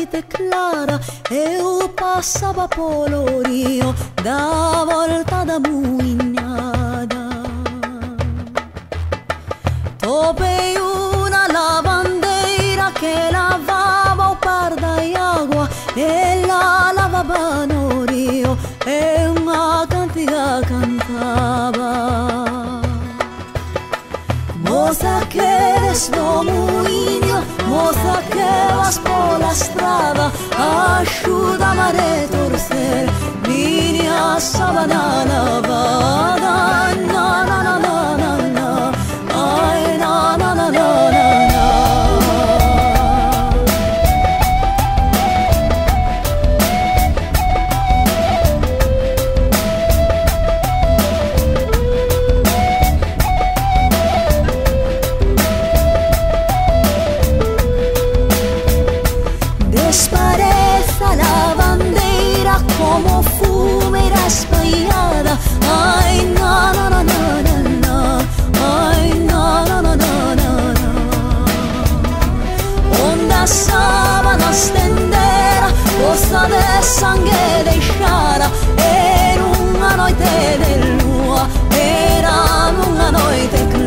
noite clara, eu passava polo rio da volta da muinhada. Topei una lavandeira que lavava o par d'água, e la lavava no rio e una cantiga cantava. Moza que eres do muinho, moza que vas pola strada, axúdame a retorcer miña sábana lavada. Na, na, na, na, na, na. Ai, na, na, na, na, na, na. Desparece la bandeira como fumeira espalhada. Ai, na, na, na, na, na, na. Ai, na, na, na, na, na, na. Onde a sábana estendera, poça de sangue deixara. Era unha noite de lua, era unha noite clara.